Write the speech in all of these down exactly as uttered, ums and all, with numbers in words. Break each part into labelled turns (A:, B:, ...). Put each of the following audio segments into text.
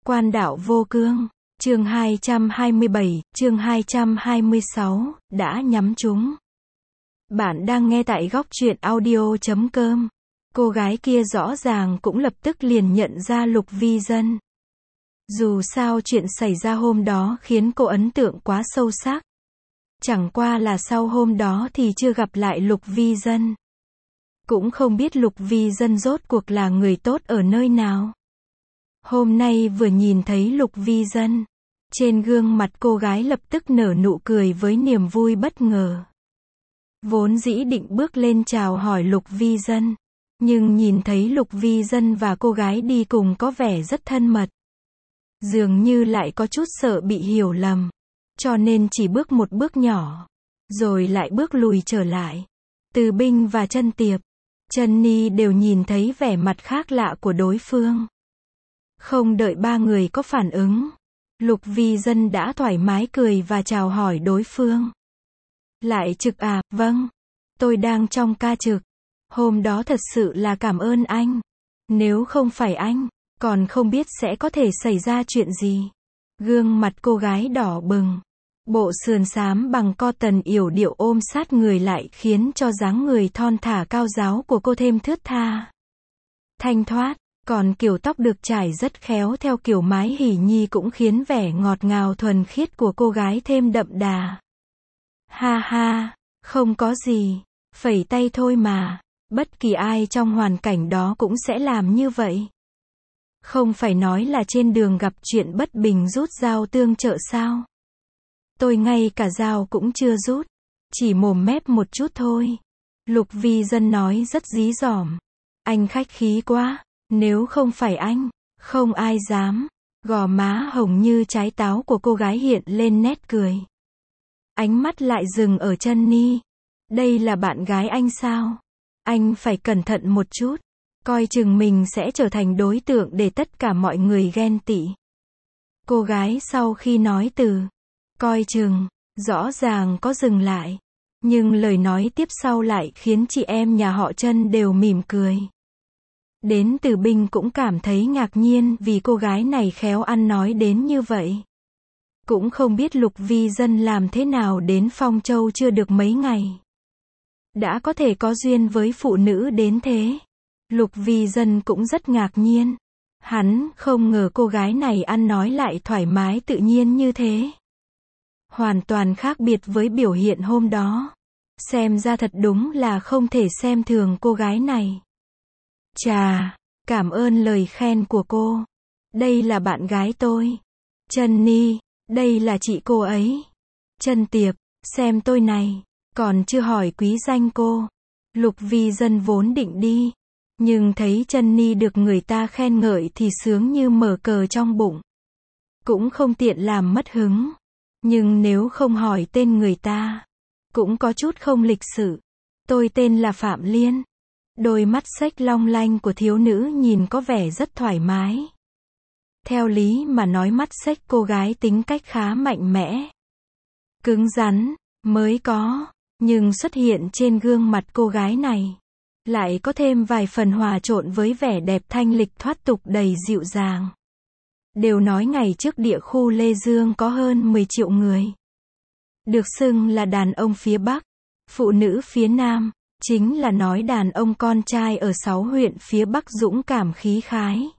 A: Quan đạo vô cương, chương hai trăm hai mươi bảy, chương hai trăm hai mươi sáu, đã nhắm trúng. Bạn đang nghe tại góc truyện audio chấm com. Cô gái kia rõ ràng cũng lập tức liền nhận ra Lục Vi Dân. Dù sao chuyện xảy ra hôm đó khiến cô ấn tượng quá sâu sắc. Chẳng qua là sau hôm đó thì chưa gặp lại Lục Vi Dân. Cũng không biết Lục Vi Dân rốt cuộc là người tốt ở nơi nào. Hôm nay vừa nhìn thấy Lục Vi Dân, trên gương mặt cô gái lập tức nở nụ cười với niềm vui bất ngờ. Vốn dĩ định bước lên chào hỏi Lục Vi Dân, nhưng nhìn thấy Lục Vi Dân và cô gái đi cùng có vẻ rất thân mật. Dường như lại có chút sợ bị hiểu lầm, cho nên chỉ bước một bước nhỏ, rồi lại bước lùi trở lại. Từ Binh và Trân Tiệp, Trân Ni đều nhìn thấy vẻ mặt khác lạ của đối phương. Không đợi ba người có phản ứng, Lục Vi Dân đã thoải mái cười và chào hỏi đối phương. Lại trực à, vâng, tôi đang trong ca trực. Hôm đó thật sự là cảm ơn anh. Nếu không phải anh, còn không biết sẽ có thể xảy ra chuyện gì. Gương mặt cô gái đỏ bừng. Bộ sườn xám bằng cotton yểu điệu ôm sát người lại khiến cho dáng người thon thả cao ráo của cô thêm thướt tha. Thanh thoát, còn kiểu tóc được trải rất khéo theo kiểu mái hỉ nhi cũng khiến vẻ ngọt ngào thuần khiết của cô gái thêm đậm đà. Ha ha, không có gì, phẩy tay thôi mà, bất kỳ ai trong hoàn cảnh đó cũng sẽ làm như vậy. Không phải nói là trên đường gặp chuyện bất bình rút dao tương trợ sao? Tôi ngay cả dao cũng chưa rút, chỉ mồm mép một chút thôi. Lục Vi Dân nói rất dí dỏm. Anh khách khí quá, nếu không phải anh, không ai dám. Gò má hồng như trái táo của cô gái hiện lên nét cười. Ánh mắt lại dừng ở Trân Ni. Đây là bạn gái anh sao? Anh phải cẩn thận một chút, coi chừng mình sẽ trở thành đối tượng để tất cả mọi người ghen tị. Cô gái sau khi nói từ coi chừng, rõ ràng có dừng lại, nhưng lời nói tiếp sau lại khiến chị em nhà họ Trân đều mỉm cười. Đến Từ Binh cũng cảm thấy ngạc nhiên vì cô gái này khéo ăn nói đến như vậy. Cũng không biết Lục Vi Dân làm thế nào đến Phong Châu chưa được mấy ngày, đã có thể có duyên với phụ nữ đến thế. Lục Vi Dân cũng rất ngạc nhiên. Hắn không ngờ cô gái này ăn nói lại thoải mái tự nhiên như thế. Hoàn toàn khác biệt với biểu hiện hôm đó. Xem ra thật đúng là không thể xem thường cô gái này. Chà, cảm ơn lời khen của cô. Đây là bạn gái tôi. Trân Ni, đây là chị cô ấy. Trân Tiệp, xem tôi này, còn chưa hỏi quý danh cô. Lục Vi Dân vốn định đi, nhưng thấy Trân Ni được người ta khen ngợi thì sướng như mở cờ trong bụng. Cũng không tiện làm mất hứng. Nhưng nếu không hỏi tên người ta, cũng có chút không lịch sự. Tôi tên là Phạm Liên. Đôi mắt xếch long lanh của thiếu nữ nhìn có vẻ rất thoải mái. Theo lý mà nói mắt xếch cô gái tính cách khá mạnh mẽ, cứng rắn, mới có. Nhưng xuất hiện trên gương mặt cô gái này, lại có thêm vài phần hòa trộn với vẻ đẹp thanh lịch thoát tục đầy dịu dàng. Đều nói ngày trước địa khu Lê Dương có hơn mười triệu người. Được xưng là đàn ông phía Bắc, phụ nữ phía Nam, chính là nói đàn ông con trai ở sáu huyện phía Bắc dũng cảm khí khái.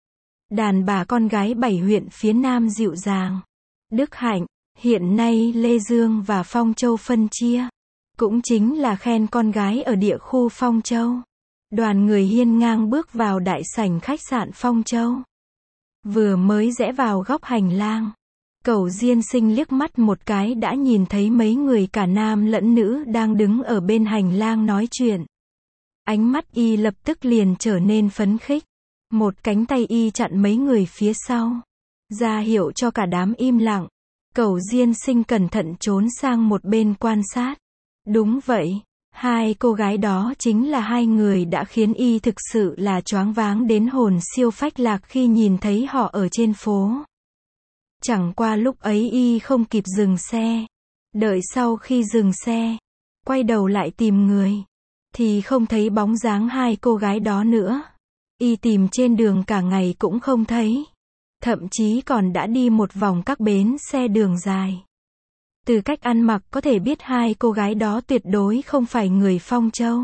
A: Đàn bà con gái bảy huyện phía Nam dịu dàng, đức hạnh. Hiện nay Lê Dương và Phong Châu phân chia, cũng chính là khen con gái ở địa khu Phong Châu. Đoàn người hiên ngang bước vào đại sảnh khách sạn Phong Châu. Vừa mới rẽ vào góc hành lang, Cẩu Diên Sinh liếc mắt một cái đã nhìn thấy mấy người cả nam lẫn nữ đang đứng ở bên hành lang nói chuyện. Ánh mắt y lập tức liền trở nên phấn khích. Một cánh tay y chặn mấy người phía sau, ra hiệu cho cả đám im lặng. Cẩu Diên Sinh cẩn thận trốn sang một bên quan sát. Đúng vậy, hai cô gái đó chính là hai người đã khiến y thực sự là choáng váng đến hồn siêu phách lạc khi nhìn thấy họ ở trên phố. Chẳng qua lúc ấy y không kịp dừng xe. Đợi sau khi dừng xe, quay đầu lại tìm người, thì không thấy bóng dáng hai cô gái đó nữa. Y tìm trên đường cả ngày cũng không thấy. Thậm chí còn đã đi một vòng các bến xe đường dài. Từ cách ăn mặc có thể biết hai cô gái đó tuyệt đối không phải người Phong Châu.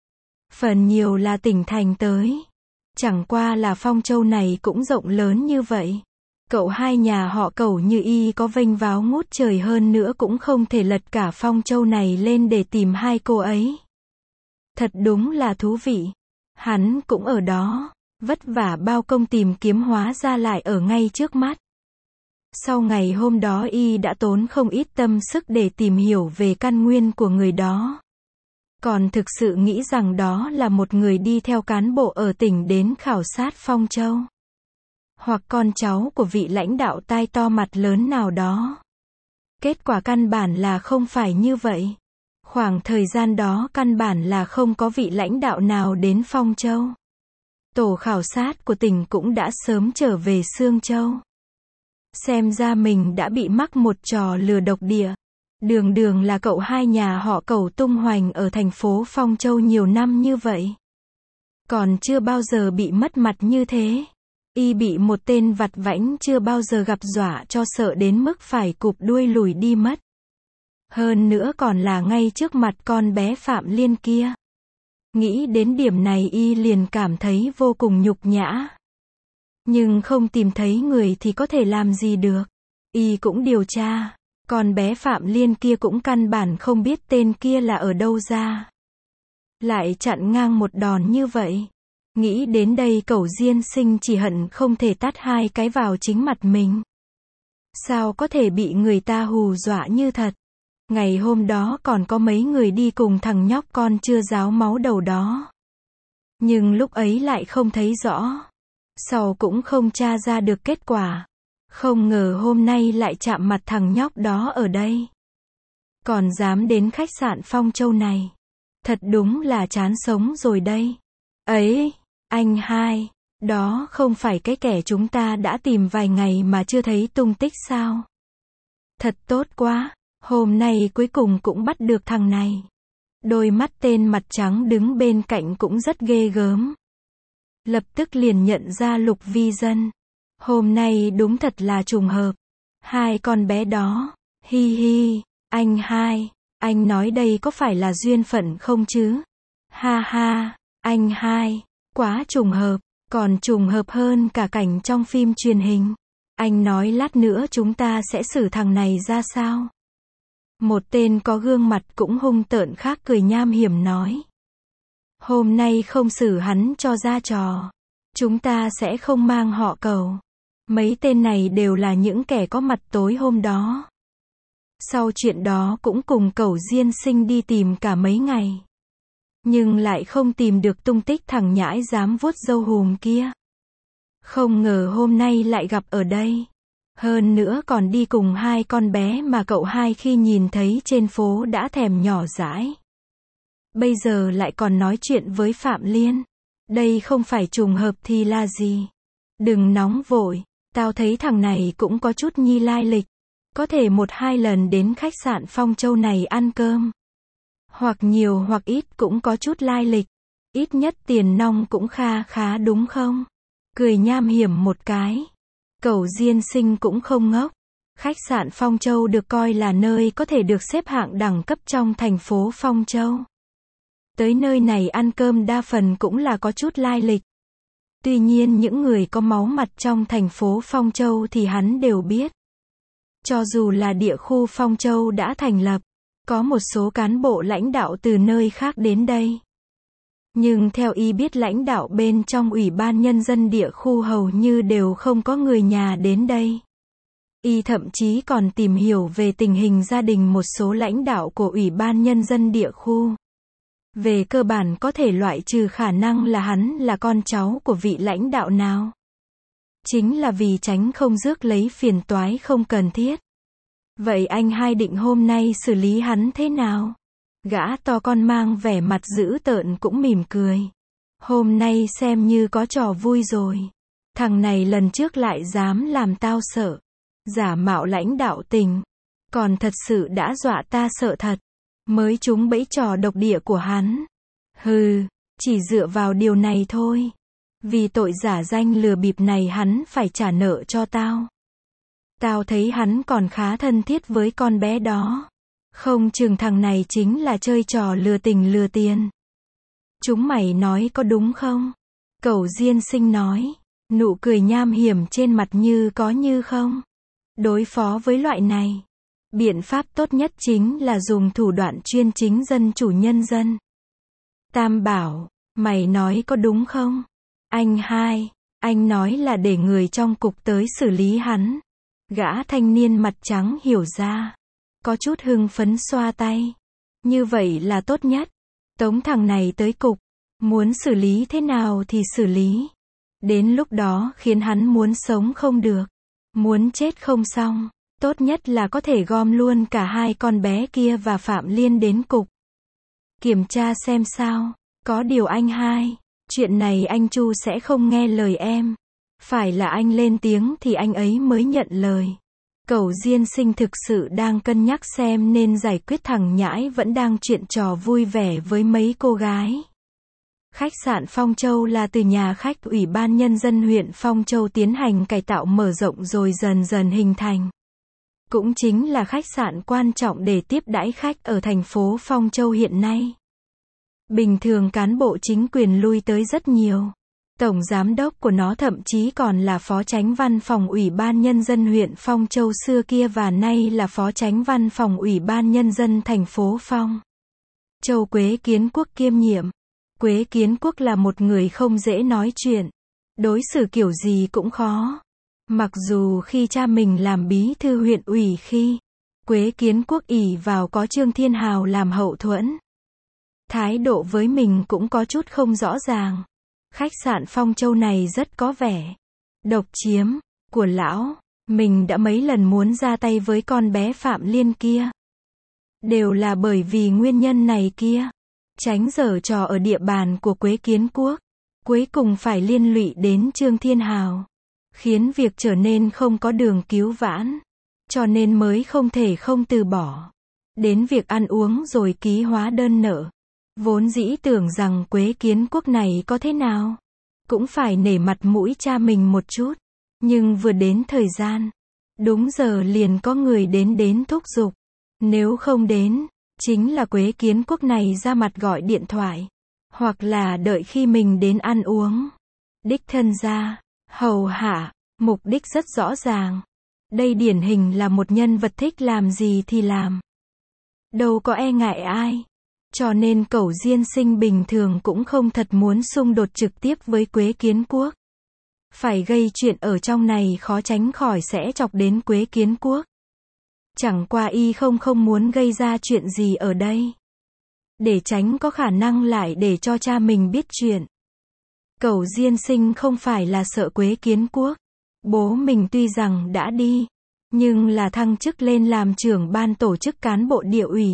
A: Phần nhiều là tỉnh thành tới. Chẳng qua là Phong Châu này cũng rộng lớn như vậy. Cậu hai nhà họ Cẩu như y có vênh váo ngút trời hơn nữa cũng không thể lật cả Phong Châu này lên để tìm hai cô ấy. Thật đúng là thú vị. Hắn cũng ở đó, vất vả bao công tìm kiếm hóa ra lại ở ngay trước mắt. Sau ngày hôm đó y đã tốn không ít tâm sức để tìm hiểu về căn nguyên của người đó. Còn thực sự nghĩ rằng đó là một người đi theo cán bộ ở tỉnh đến khảo sát Phong Châu. Hoặc con cháu của vị lãnh đạo tai to mặt lớn nào đó. Kết quả căn bản là không phải như vậy. Khoảng thời gian đó căn bản là không có vị lãnh đạo nào đến Phong Châu. Tổ khảo sát của tỉnh cũng đã sớm trở về Sương Châu. Xem ra mình đã bị mắc một trò lừa độc địa. Đường đường là cậu hai nhà họ Cẩu tung hoành ở thành phố Phong Châu nhiều năm như vậy. Còn chưa bao giờ bị mất mặt như thế. Y bị một tên vặt vãnh chưa bao giờ gặp dọa cho sợ đến mức phải cụp đuôi lùi đi mất. Hơn nữa còn là ngay trước mặt con bé Phạm Liên kia. Nghĩ đến điểm này y liền cảm thấy vô cùng nhục nhã. Nhưng không tìm thấy người thì có thể làm gì được. Y cũng điều tra. Con bé Phạm Liên kia cũng căn bản không biết tên kia là ở đâu ra. Lại chặn ngang một đòn như vậy. Nghĩ đến đây Cẩu Diên Sinh chỉ hận không thể tát hai cái vào chính mặt mình. Sao có thể bị người ta hù dọa như thật. Ngày hôm đó còn có mấy người đi cùng thằng nhóc con chưa ráo máu đầu đó. Nhưng lúc ấy lại không thấy rõ. Sau cũng không tra ra được kết quả. Không ngờ hôm nay lại chạm mặt thằng nhóc đó ở đây. Còn dám đến khách sạn Phong Châu này. Thật đúng là chán sống rồi đây. Ấy, anh hai, đó không phải cái kẻ chúng ta đã tìm vài ngày mà chưa thấy tung tích sao? Thật tốt quá, hôm nay cuối cùng cũng bắt được thằng này. Đôi mắt tên mặt trắng đứng bên cạnh cũng rất ghê gớm. Lập tức liền nhận ra Lục Vi Dân. Hôm nay đúng thật là trùng hợp. Hai con bé đó, hi hi, anh hai, anh nói đây có phải là duyên phận không chứ? Ha ha, anh hai, quá trùng hợp, còn trùng hợp hơn cả cảnh trong phim truyền hình. Anh nói lát nữa chúng ta sẽ xử thằng này ra sao? Một tên có gương mặt cũng hung tợn khác cười nham hiểm nói. Hôm nay không xử hắn cho ra trò. Chúng ta sẽ không mang họ Cẩu. Mấy tên này đều là những kẻ có mặt tối hôm đó. Sau chuyện đó cũng cùng Cẩu Diên Sinh đi tìm cả mấy ngày. Nhưng lại không tìm được tung tích thằng nhãi dám vuốt râu hùm kia. Không ngờ hôm nay lại gặp ở đây. Hơn nữa còn đi cùng hai con bé mà cậu hai khi nhìn thấy trên phố đã thèm nhỏ dãi. Bây giờ lại còn nói chuyện với Phạm Liên. Đây không phải trùng hợp thì là gì? Đừng nóng vội, tao thấy thằng này cũng có chút nhi lai lịch. Có thể một hai lần đến khách sạn Phong Châu này ăn cơm. Hoặc nhiều hoặc ít cũng có chút lai lịch. Ít nhất tiền nong cũng kha khá đúng không? Cười nham hiểm một cái. Cẩu Diên Sinh cũng không ngốc. Khách sạn Phong Châu được coi là nơi có thể được xếp hạng đẳng cấp trong thành phố Phong Châu. Tới nơi này ăn cơm đa phần cũng là có chút lai lịch. Tuy nhiên những người có máu mặt trong thành phố Phong Châu thì hắn đều biết. Cho dù là địa khu Phong Châu đã thành lập, có một số cán bộ lãnh đạo từ nơi khác đến đây. Nhưng theo y biết lãnh đạo bên trong Ủy ban Nhân dân địa khu hầu như đều không có người nhà đến đây. Y thậm chí còn tìm hiểu về tình hình gia đình một số lãnh đạo của Ủy ban Nhân dân địa khu. Về cơ bản có thể loại trừ khả năng là hắn là con cháu của vị lãnh đạo nào. Chính là vì tránh không rước lấy phiền toái không cần thiết. Vậy anh hai định hôm nay xử lý hắn thế nào? Gã to con mang vẻ mặt dữ tợn cũng mỉm cười. Hôm nay xem như có trò vui rồi. Thằng này lần trước lại dám làm tao sợ. Giả mạo lãnh đạo tỉnh. Còn thật sự đã dọa ta sợ thật. Mới trúng bẫy trò độc địa của hắn. Hừ, chỉ dựa vào điều này thôi. Vì tội giả danh lừa bịp này hắn phải trả nợ cho tao. Tao thấy hắn còn khá thân thiết với con bé đó. Không chừng thằng này chính là chơi trò lừa tình lừa tiền. Chúng mày nói có đúng không? Cẩu Diên Sinh nói. Nụ cười nham hiểm trên mặt như có như không. Đối phó với loại này, biện pháp tốt nhất chính là dùng thủ đoạn chuyên chính dân chủ nhân dân. Tam bảo, mày nói có đúng không? Anh hai, anh nói là để người trong cục tới xử lý hắn. Gã thanh niên mặt trắng hiểu ra. Có chút hưng phấn xoa tay. Như vậy là tốt nhất. Tống thằng này tới cục. Muốn xử lý thế nào thì xử lý. Đến lúc đó khiến hắn muốn sống không được. Muốn chết không xong. Tốt nhất là có thể gom luôn cả hai con bé kia và Phạm Liên đến cục. Kiểm tra xem sao. Có điều anh hai. Chuyện này anh Chu sẽ không nghe lời em. Phải là anh lên tiếng thì anh ấy mới nhận lời. Cẩu Diên Sinh thực sự đang cân nhắc xem nên giải quyết thằng nhãi vẫn đang chuyện trò vui vẻ với mấy cô gái. Khách sạn Phong Châu là từ nhà khách Ủy ban Nhân dân huyện Phong Châu tiến hành cải tạo mở rộng rồi dần dần hình thành. Cũng chính là khách sạn quan trọng để tiếp đãi khách ở thành phố Phong Châu hiện nay. Bình thường cán bộ chính quyền lui tới rất nhiều. Tổng giám đốc của nó thậm chí còn là phó chánh văn phòng Ủy ban Nhân dân huyện Phong Châu xưa kia và nay là phó chánh văn phòng Ủy ban Nhân dân thành phố Phong Châu Quế Kiến Quốc kiêm nhiệm. Quế Kiến Quốc là một người không dễ nói chuyện. Đối xử kiểu gì cũng khó. Mặc dù khi cha mình làm bí thư huyện ủy khi Quế Kiến Quốc ỷ vào có Trương Thiên Hào làm hậu thuẫn. Thái độ với mình cũng có chút không rõ ràng. Khách sạn Phong Châu này rất có vẻ độc chiếm của lão. Mình đã mấy lần muốn ra tay với con bé Phạm Liên kia. Đều là bởi vì nguyên nhân này kia. Tránh giở trò ở địa bàn của Quế Kiến Quốc. Cuối cùng phải liên lụy đến Trương Thiên Hào. Khiến việc trở nên không có đường cứu vãn. Cho nên mới không thể không từ bỏ. Đến việc ăn uống rồi ký hóa đơn nợ. Vốn dĩ tưởng rằng Quế Kiến Quốc này có thế nào cũng phải nể mặt mũi cha mình một chút. Nhưng vừa đến thời gian, đúng giờ liền có người đến đến thúc giục. Nếu không đến, chính là Quế Kiến Quốc này ra mặt gọi điện thoại. Hoặc là đợi khi mình đến ăn uống. Đích thân ra, hầu hạ, mục đích rất rõ ràng. Đây điển hình là một nhân vật thích làm gì thì làm. Đâu có e ngại ai. Cho nên Cẩu Diên Sinh bình thường cũng không thật muốn xung đột trực tiếp với Quế Kiến Quốc. Phải gây chuyện ở trong này khó tránh khỏi sẽ chọc đến Quế Kiến Quốc. Chẳng qua y không không muốn gây ra chuyện gì ở đây. Để tránh có khả năng lại để cho cha mình biết chuyện. Cẩu Diên Sinh không phải là sợ Quế Kiến Quốc. Bố mình tuy rằng đã đi, nhưng là thăng chức lên làm trưởng ban tổ chức cán bộ địa ủy.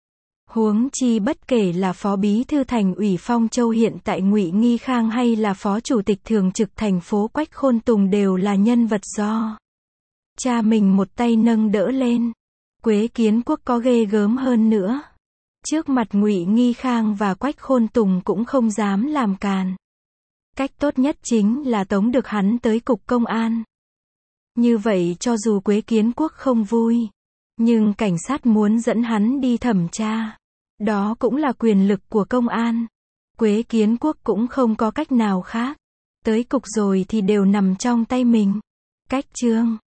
A: Huống chi bất kể là phó bí thư thành ủy Phong Châu hiện tại Ngụy Nghi Khang hay là phó chủ tịch thường trực thành phố Quách Khôn Tùng đều là nhân vật do cha mình một tay nâng đỡ lên. Quế Kiến Quốc có ghê gớm hơn nữa. Trước mặt Ngụy Nghi Khang và Quách Khôn Tùng cũng không dám làm càn. Cách tốt nhất chính là tống được hắn tới cục công an. Như vậy cho dù Quế Kiến Quốc không vui, nhưng cảnh sát muốn dẫn hắn đi thẩm tra. Đó cũng là quyền lực của công an. Quế Kiến Quốc cũng không có cách nào khác. Tới cục rồi thì đều nằm trong tay mình. Cách chương